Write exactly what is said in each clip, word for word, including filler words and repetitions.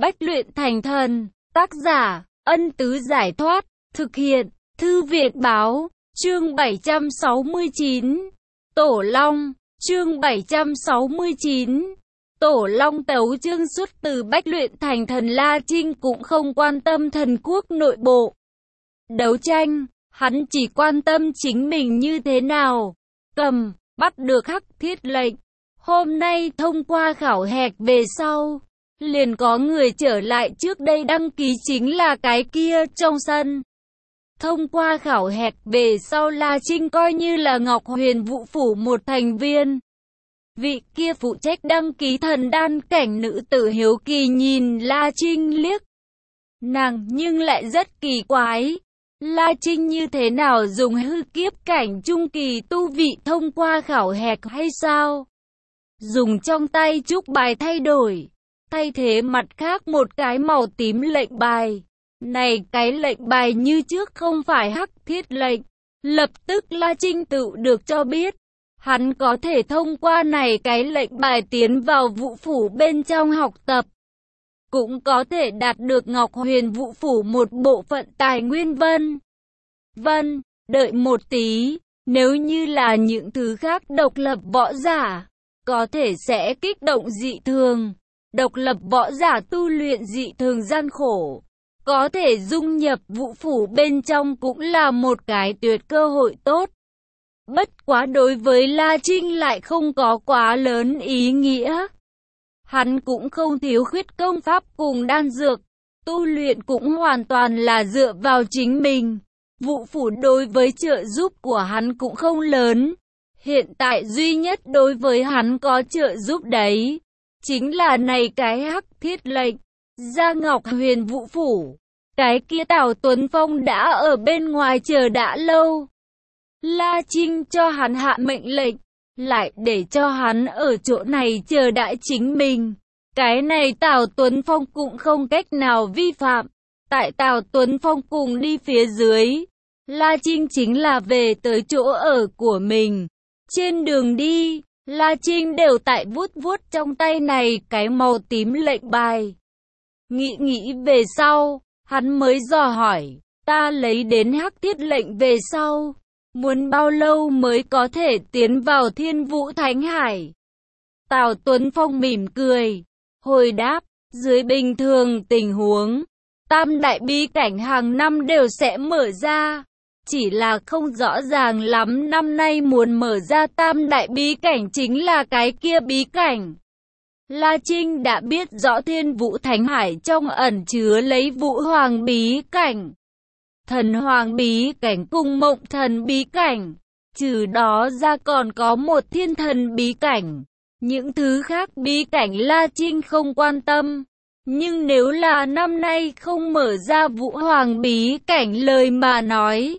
Bách luyện thành thần, tác giả, Ân Tứ Giải Thoát, thực hiện, Thư viện Báo, chương bảy trăm sáu mươi chín, Tổ Long, chương bảy trăm sáu mươi chín, Tổ Long tấu chương xuất từ Bách luyện thành thần. La Trinh cũng không quan tâm thần quốc nội bộ đấu tranh, hắn chỉ quan tâm chính mình như thế nào cầm, bắt được Hắc Thiết lệnh. Hôm nay thông qua khảo hạch về sau, liền có người trở lại trước đây đăng ký, chính là cái kia trong sân. Thông qua khảo hạch về sau, La Trinh coi như là Ngọc Huyền Vũ Phủ một thành viên. Vị kia phụ trách đăng ký thần đan cảnh nữ tử hiếu kỳ nhìn La Trinh liếc. Nàng nhưng lại rất kỳ quái. La Trinh như thế nào dùng hư kiếp cảnh trung kỳ tu vị thông qua khảo hạch hay sao? Dùng trong tay trúc bài thay đổi, thay thế mặt khác một cái màu tím lệnh bài. Này cái lệnh bài như trước không phải Hắc Thiết lệnh. Lập tức La Trinh tự được cho biết, hắn có thể thông qua này cái lệnh bài tiến vào Vũ Phủ bên trong học tập. Cũng có thể đạt được Ngọc Huyền Vũ Phủ một bộ phận tài nguyên. Vân Vân, đợi một tí, nếu như là những thứ khác độc lập võ giả, có thể sẽ kích động dị thường. Độc lập võ giả tu luyện dị thường gian khổ, có thể dung nhập Vũ Phủ bên trong cũng là một cái tuyệt cơ hội tốt. Bất quá đối với La Trinh lại không có quá lớn ý nghĩa. Hắn cũng không thiếu khuyết công pháp cùng đan dược, tu luyện cũng hoàn toàn là dựa vào chính mình. Vũ Phủ đối với trợ giúp của hắn cũng không lớn. Hiện tại duy nhất đối với hắn có trợ giúp đấy, chính là này cái Hắc Thiết lệnh. Ra Ngọc Huyền Vũ Phủ, cái kia Tào Tuấn Phong đã ở bên ngoài chờ đã lâu. La Trinh cho hắn hạ mệnh lệnh, lại để cho hắn ở chỗ này chờ đãi chính mình. Cái này Tào Tuấn Phong cũng không cách nào vi phạm. Tại Tào Tuấn Phong cùng đi phía dưới, La Trinh chính là về tới chỗ ở của mình. Trên đường đi, La Trinh đều tại vuốt vuốt trong tay này cái màu tím lệnh bài. Nghĩ nghĩ về sau, hắn mới dò hỏi, ta lấy đến Hắc Thiết lệnh về sau, muốn bao lâu mới có thể tiến vào Thiên Vũ Thánh Hải? Tào Tuấn Phong mỉm cười, hồi đáp, dưới bình thường tình huống, tam đại bí cảnh hàng năm đều sẽ mở ra. Chỉ là không rõ ràng lắm năm nay muốn mở ra tam đại bí cảnh chính là cái kia bí cảnh. La Trinh đã biết rõ Thiên Vũ Thánh Hải trong ẩn chứa lấy Vũ Hoàng bí cảnh, Thần Hoàng bí cảnh cùng Mộng Thần bí cảnh. Trừ đó ra còn có một Thiên Thần bí cảnh. Những thứ khác bí cảnh La Trinh không quan tâm. Nhưng nếu là năm nay không mở ra Vũ Hoàng bí cảnh lời mà nói,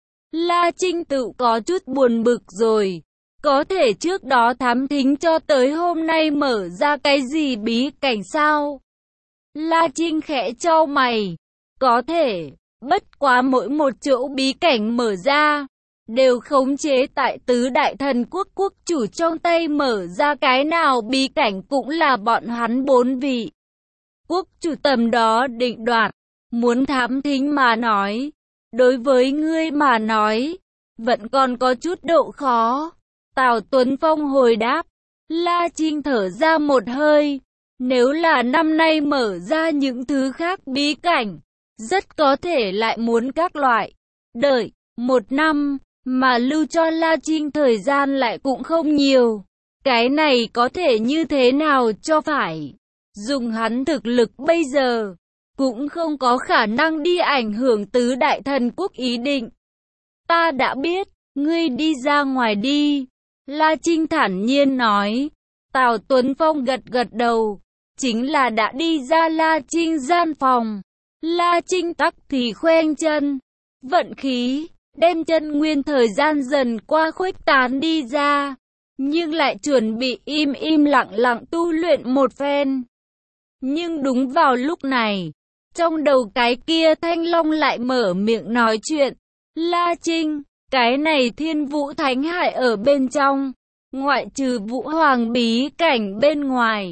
La Trinh tự có chút buồn bực rồi. Có thể trước đó thám thính cho tới hôm nay mở ra cái gì bí cảnh sao? La Trinh khẽ chau mày. Có thể, bất quá mỗi một chỗ bí cảnh mở ra, đều khống chế tại tứ đại thần quốc quốc chủ trong tay, mở ra cái nào bí cảnh cũng là bọn hắn bốn vị quốc chủ tầm đó định đoạt. Muốn thám thính mà nói, đối với ngươi mà nói, vẫn còn có chút độ khó. Tào Tuấn Phong hồi đáp. La Trinh thở ra một hơi. Nếu là năm nay mở ra những thứ khác bí cảnh, rất có thể lại muốn các loại đợi một năm, mà lưu cho La Trinh thời gian lại cũng không nhiều. Cái này có thể như thế nào cho phải? Dùng hắn thực lực bây giờ, cũng không có khả năng đi ảnh hưởng tứ đại thần quốc ý định. Ta đã biết, ngươi đi ra ngoài đi. La Trinh thản nhiên nói. Tào Tuấn Phong gật gật đầu, chính là đã đi ra La Trinh gian phòng. La Trinh tắc thì khoanh chân, vận khí, đem chân nguyên thời gian dần qua khuếch tán đi ra, nhưng lại chuẩn bị im im lặng lặng tu luyện một phen. Nhưng đúng vào lúc này, trong đầu cái kia Thanh Long lại mở miệng nói chuyện. La Trinh, cái này Thiên Vũ Thánh Hải ở bên trong, ngoại trừ Vũ Hoàng bí cảnh bên ngoài,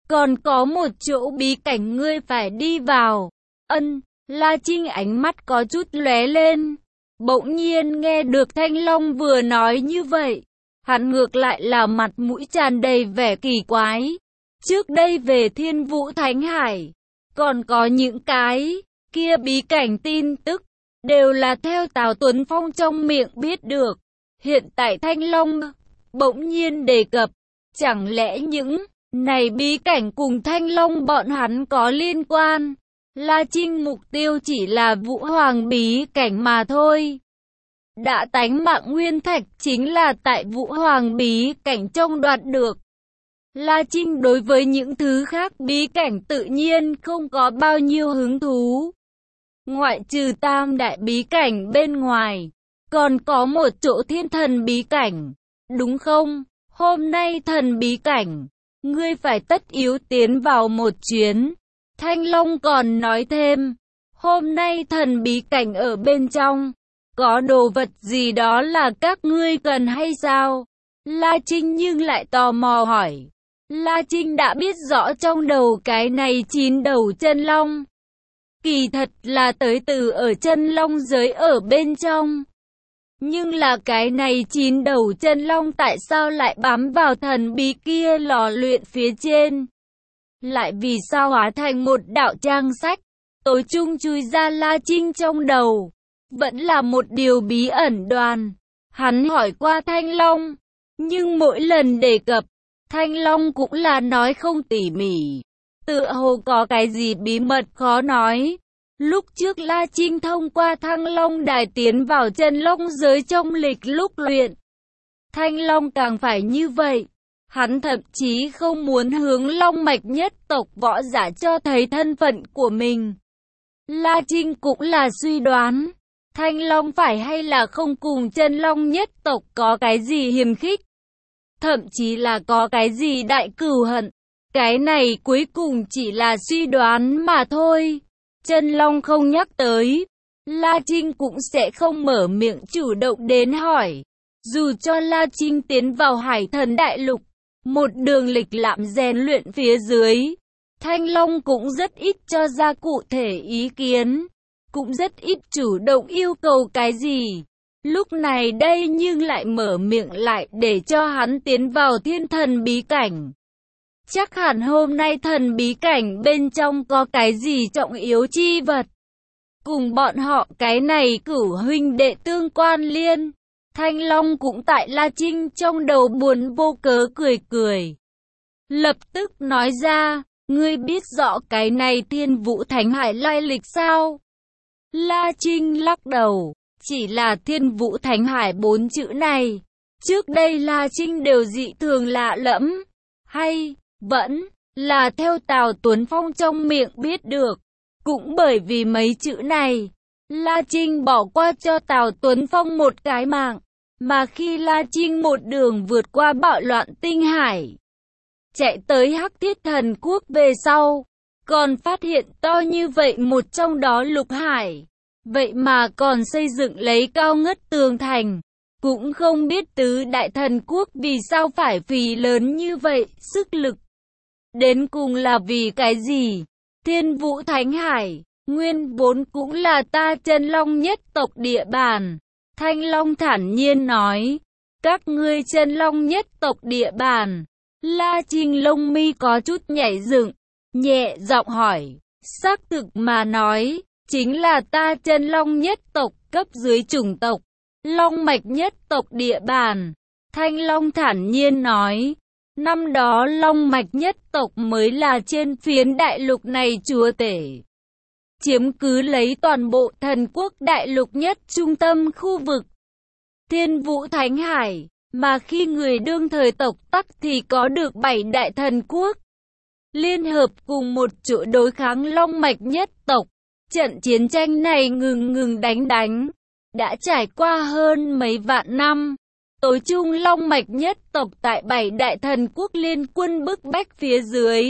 còn có một chỗ bí cảnh ngươi phải đi vào. Ân, La Trinh ánh mắt có chút lóe lên. Bỗng nhiên nghe được Thanh Long vừa nói như vậy, hắn ngược lại là mặt mũi tràn đầy vẻ kỳ quái. Trước đây về Thiên Vũ Thánh Hải, còn có những cái kia bí cảnh tin tức, đều là theo Tào Tuấn Phong trong miệng biết được. Hiện tại Thanh Long bỗng nhiên đề cập, chẳng lẽ những này bí cảnh cùng Thanh Long bọn hắn có liên quan? La Trinh mục tiêu chỉ là Vũ Hoàng bí cảnh mà thôi. Đã tánh mạng nguyên thạch chính là tại Vũ Hoàng bí cảnh trong đoạt được. La Trinh đối với những thứ khác bí cảnh tự nhiên không có bao nhiêu hứng thú. Ngoại trừ tam đại bí cảnh bên ngoài, còn có một chỗ thiên thần bí cảnh, đúng không? Hôm nay thần bí cảnh, ngươi phải tất yếu tiến vào một chuyến. Thanh Long còn nói thêm, hôm nay thần bí cảnh ở bên trong, có đồ vật gì đó là các ngươi cần hay sao? La Trinh nhưng lại tò mò hỏi. La Trinh đã biết rõ trong đầu cái này chín đầu chân long, kỳ thật là tới từ ở chân long giới ở bên trong. Nhưng là cái này chín đầu chân long tại sao lại bám vào thần bí kia lò luyện phía trên? Lại vì sao hóa thành một đạo trang sách, tối trung chui ra La Trinh trong đầu? Vẫn là một điều bí ẩn đoàn. Hắn hỏi qua Thanh Long, nhưng mỗi lần đề cập, Thanh Long cũng là nói không tỉ mỉ, tựa hồ có cái gì bí mật khó nói. Lúc trước La Trinh thông qua Thăng Long Đài tiến vào chân long giới trong lịch lúc luyện. Thanh Long càng phải như vậy. Hắn thậm chí không muốn hướng Long Mạch nhất tộc võ giả cho thấy thân phận của mình. La Trinh cũng là suy đoán, Thanh Long phải hay là không cùng chân long nhất tộc có cái gì hiềm khích, thậm chí là có cái gì đại cửu hận. Cái này cuối cùng chỉ là suy đoán mà thôi. Chân long không nhắc tới, La Trinh cũng sẽ không mở miệng chủ động đến hỏi. Dù cho La Trinh tiến vào Hải Thần Đại Lục, một đường lịch lãm rèn luyện phía dưới, Thanh Long cũng rất ít cho ra cụ thể ý kiến, cũng rất ít chủ động yêu cầu cái gì. Lúc này đây nhưng lại mở miệng lại để cho hắn tiến vào thiên thần bí cảnh. Chắc hẳn hôm nay thần bí cảnh bên trong có cái gì trọng yếu chi vật, cùng bọn họ cái này cửu huynh đệ tương quan liên. Thanh Long cũng tại La Trinh trong đầu buồn vô cớ cười cười. Lập tức nói ra, ngươi biết rõ cái này Thiên Vũ Thánh Hải lai lịch sao? La Trinh lắc đầu, chỉ là Thiên Vũ Thánh Hải bốn chữ này, trước đây La Trinh đều dị thường lạ lẫm, hay vẫn là theo Tào Tuấn Phong trong miệng biết được. Cũng bởi vì mấy chữ này, La Trinh bỏ qua cho Tào Tuấn Phong một cái mạng. Mà khi La Trinh một đường vượt qua bạo loạn tinh hải, chạy tới Hắc Thiết Thần Quốc về sau, còn phát hiện to như vậy một trong đó lục hải, vậy mà còn xây dựng lấy cao ngất tường thành. Cũng không biết tứ đại thần quốc vì sao phải phí lớn như vậy sức lực. Đến cùng là vì cái gì? Thiên Vũ Thánh Hải, nguyên vốn cũng là ta chân long nhất tộc địa bàn. Thanh Long thản nhiên nói, các ngươi chân long nhất tộc địa bàn. La Trinh lông mi có chút nhảy dựng, nhẹ giọng hỏi, xác thực mà nói, chính là ta chân long nhất tộc cấp dưới chủng tộc, long mạch nhất tộc địa bàn. Thanh Long thản nhiên nói, năm đó long mạch nhất tộc mới là trên phiến đại lục này chúa tể, chiếm cứ lấy toàn bộ thần quốc đại lục nhất trung tâm khu vực Thiên Vũ Thánh Hải, mà khi người đương thời tộc Tắc thì có được bảy đại thần quốc liên hợp cùng một chỗ đối kháng long mạch nhất tộc. Trận chiến tranh này ngừng ngừng đánh đánh, đã trải qua hơn mấy vạn năm. Tối trung long mạch nhất tộc tại bảy đại thần quốc liên quân bức bách phía dưới,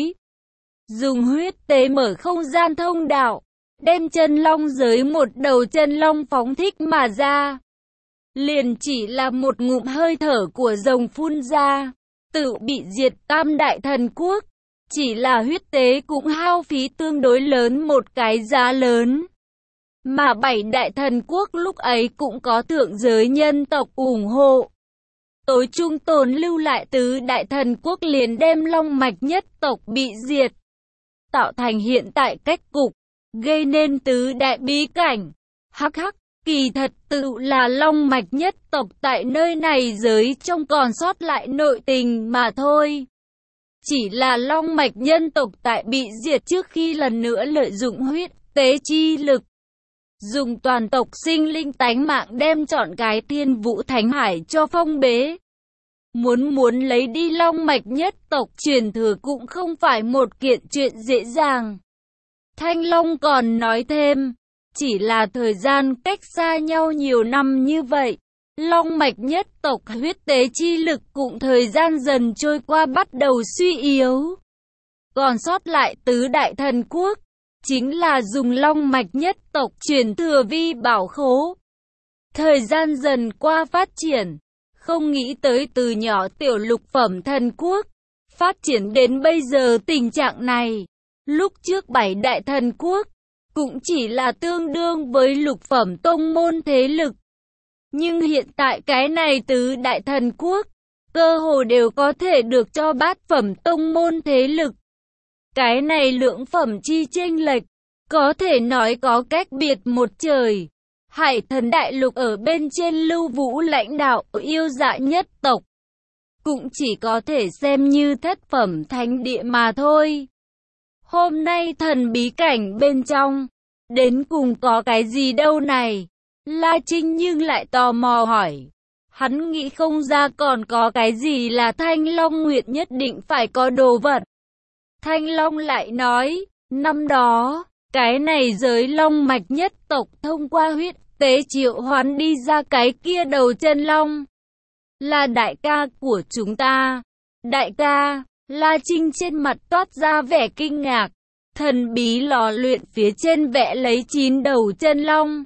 dùng huyết tế mở không gian thông đạo, đem chân long giới một đầu chân long phóng thích mà ra. Liền chỉ là một ngụm hơi thở của rồng phun ra, tự bị diệt tam đại thần quốc. Chỉ là huyết tế cũng hao phí tương đối lớn một cái giá lớn. Mà bảy đại thần quốc lúc ấy cũng có thượng giới nhân tộc ủng hộ. Tối trung tồn lưu lại tứ đại thần quốc liền đem long mạch nhất tộc bị diệt. Tạo thành hiện tại cách cục, gây nên tứ đại bí cảnh. Hắc hắc, kỳ thật tự là long mạch nhất tộc tại nơi này giới trong còn sót lại nội tình mà thôi. Chỉ là long mạch nhân tộc tại bị diệt trước khi lần nữa lợi dụng huyết tế chi lực. Dùng toàn tộc sinh linh tánh mạng đem trọn cái Thiên Vũ Thánh Hải cho phong bế. Muốn muốn lấy đi long mạch nhất tộc truyền thừa cũng không phải một kiện chuyện dễ dàng. Thanh Long còn nói thêm, chỉ là thời gian cách xa nhau nhiều năm như vậy, long mạch nhất tộc huyết tế chi lực cũng thời gian dần trôi qua bắt đầu suy yếu. Còn sót lại tứ đại thần quốc, chính là dùng long mạch nhất tộc truyền thừa vi bảo khố. Thời gian dần qua phát triển, không nghĩ tới từ nhỏ tiểu lục phẩm thần quốc, phát triển đến bây giờ tình trạng này. Lúc trước bảy đại thần quốc, cũng chỉ là tương đương với lục phẩm tông môn thế lực. Nhưng hiện tại cái này tứ đại thần quốc, cơ hồ đều có thể được cho bát phẩm tông môn thế lực. Cái này lượng phẩm chi chênh lệch, có thể nói có cách biệt một trời. Hải thần đại lục ở bên trên Lưu Vũ lãnh đạo yêu dạ nhất tộc, cũng chỉ có thể xem như thất phẩm thánh địa mà thôi. Hôm nay thần bí cảnh bên trong, đến cùng có cái gì đâu này? La Trinh nhưng lại tò mò hỏi. Hắn nghĩ không ra còn có cái gì là Thanh Long Nguyệt nhất định phải có đồ vật. Thanh Long lại nói, năm đó, cái này giới long mạch nhất tộc thông qua huyết tế triệu hoán đi ra cái kia đầu chân long. Là đại ca của chúng ta. Đại ca, La Trinh trên mặt toát ra vẻ kinh ngạc. Thần bí lò luyện phía trên vẽ lấy chín đầu chân long.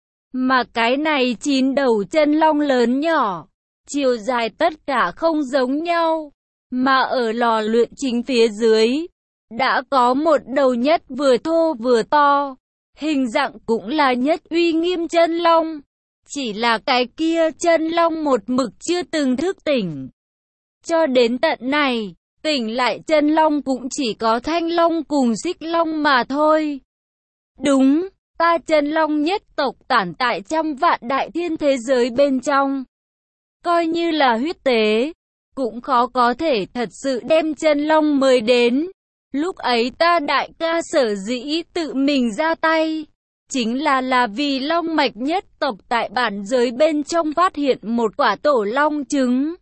Mà cái này chín đầu chân long lớn nhỏ, chiều dài tất cả không giống nhau. Mà ở lò luyện chính phía dưới, đã có một đầu nhất vừa thô vừa to. Hình dạng cũng là nhất uy nghiêm chân long. Chỉ là cái kia chân long một mực chưa từng thức tỉnh. Cho đến tận này, tỉnh lại chân long cũng chỉ có thanh long cùng xích long mà thôi. Đúng, ta chân long nhất tộc tản tại trăm vạn đại thiên thế giới bên trong. Coi như là huyết tế, cũng khó có thể thật sự đem chân long mời đến. Lúc ấy ta đại ca sở dĩ tự mình ra tay, chính là là vì long mạch nhất tộc tại bản giới bên trong phát hiện một quả tổ long trứng.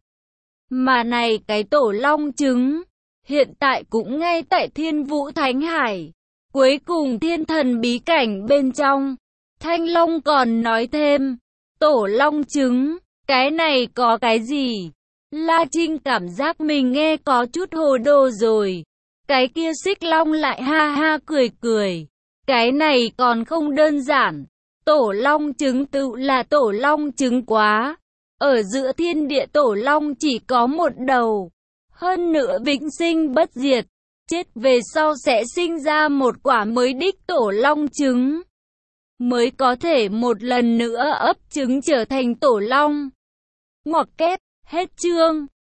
Mà này cái tổ long trứng, hiện tại cũng ngay tại Thiên Vũ Thánh Hải, cuối cùng thiên thần bí cảnh bên trong. Thanh Long còn nói thêm, tổ long trứng, cái này có cái gì? La Trinh cảm giác mình nghe có chút hồ đồ rồi. Cái kia xích long lại ha ha cười cười. Cái này còn không đơn giản. Tổ long trứng tự là tổ long trứng quá. Ở giữa thiên địa tổ long chỉ có một đầu. Hơn nữa vĩnh sinh bất diệt. Chết về sau sẽ sinh ra một quả mới đích tổ long trứng. Mới có thể một lần nữa ấp trứng trở thành tổ long. Ngoặc kép, hết chương.